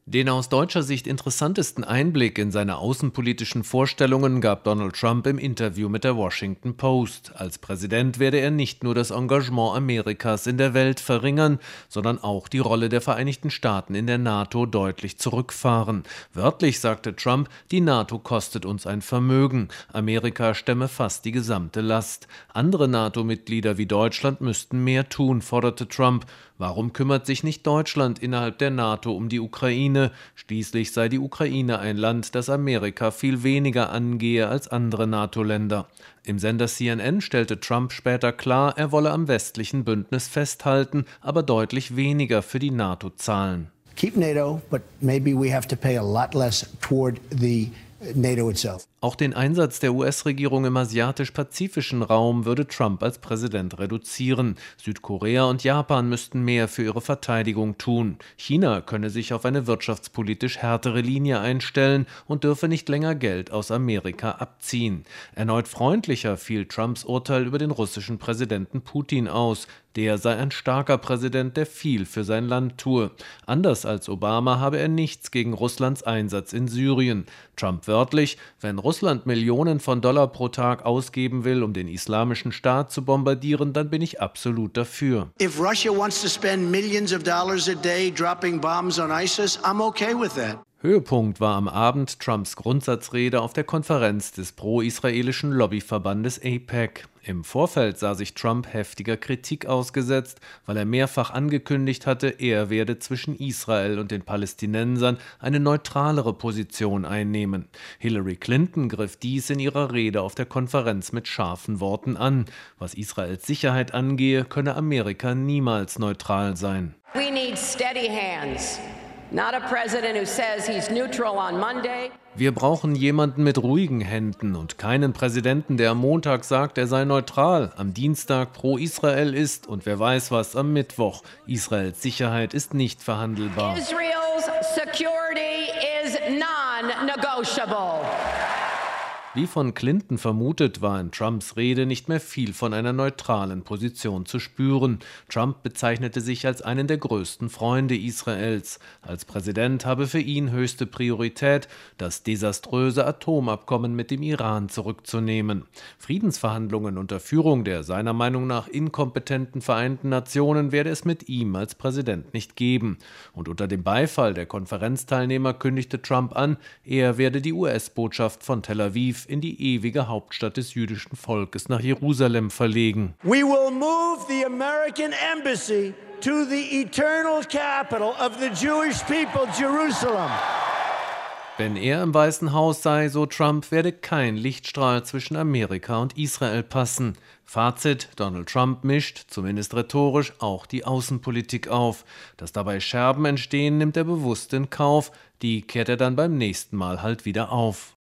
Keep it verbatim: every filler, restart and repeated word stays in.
Den aus deutscher Sicht interessantesten Einblick in seine außenpolitischen Vorstellungen gab Donald Trump im Interview mit der Washington Post. Als Präsident werde er nicht nur das Engagement Amerikas in der Welt verringern, sondern auch die Rolle der Vereinigten Staaten in der NATO deutlich zurückfahren. Wörtlich sagte Trump, die NATO kostet uns ein Vermögen. Amerika stemme fast die gesamte Last. Andere NATO-Mitglieder wie Deutschland müssten mehr tun, forderte Trump. Warum kümmert sich nicht Deutschland innerhalb der NATO um die Ukraine? Schließlich sei die Ukraine ein Land, das Amerika viel weniger angehe als andere NATO-Länder. Im Sender C N N stellte Trump später klar, er wolle am westlichen Bündnis festhalten, aber deutlich weniger für die NATO zahlen. Keep NATO, but maybe we have to pay a lot less toward the NATO itself. Auch den Einsatz der U S-Regierung im asiatisch-pazifischen Raum würde Trump als Präsident reduzieren. Südkorea und Japan müssten mehr für ihre Verteidigung tun. China könne sich auf eine wirtschaftspolitisch härtere Linie einstellen und dürfe nicht länger Geld aus Amerika abziehen. Erneut freundlicher fiel Trumps Urteil über den russischen Präsidenten Putin aus. Der sei ein starker Präsident, der viel für sein Land tue. Anders als Obama habe er nichts gegen Russlands Einsatz in Syrien. Trump wörtlich: Wenn Russland Millionen von Dollar pro Tag ausgeben will, um den Islamischen Staat zu bombardieren, dann bin ich absolut dafür. If Russia wants to spend millions of dollars a day dropping bombs on ISIS, I'm okay with that. Höhepunkt war am Abend Trumps Grundsatzrede auf der Konferenz des pro-israelischen Lobbyverbandes AIPAC. Im Vorfeld sah sich Trump heftiger Kritik ausgesetzt, weil er mehrfach angekündigt hatte, er werde zwischen Israel und den Palästinensern eine neutralere Position einnehmen. Hillary Clinton griff dies in ihrer Rede auf der Konferenz mit scharfen Worten an. Was Israels Sicherheit angehe, könne Amerika niemals neutral sein. We need steady hands. Not a president who says he's neutral on Monday. Wir brauchen jemanden mit ruhigen Händen und keinen Präsidenten, der am Montag sagt, er sei neutral, am Dienstag pro Israel ist und wer weiß was am Mittwoch. Israels Sicherheit ist nicht verhandelbar. Israel's security is non-negotiable. Wie von Clinton vermutet, war in Trumps Rede nicht mehr viel von einer neutralen Position zu spüren. Trump bezeichnete sich als einen der größten Freunde Israels. Als Präsident habe für ihn höchste Priorität, das desaströse Atomabkommen mit dem Iran zurückzunehmen. Friedensverhandlungen unter Führung der seiner Meinung nach inkompetenten Vereinten Nationen werde es mit ihm als Präsident nicht geben. Und unter dem Beifall der Konferenzteilnehmer kündigte Trump an, er werde die U S-Botschaft von Tel Aviv in die ewige Hauptstadt des jüdischen Volkes nach Jerusalem verlegen. We will move the American embassy to the eternal capital of the Jewish people, Jerusalem. Wenn er im Weißen Haus sei, so Trump, werde kein Lichtstrahl zwischen Amerika und Israel passen. Fazit: Donald Trump mischt, zumindest rhetorisch, auch die Außenpolitik auf. Dass dabei Scherben entstehen, nimmt er bewusst in Kauf. Die kehrt er dann beim nächsten Mal halt wieder auf.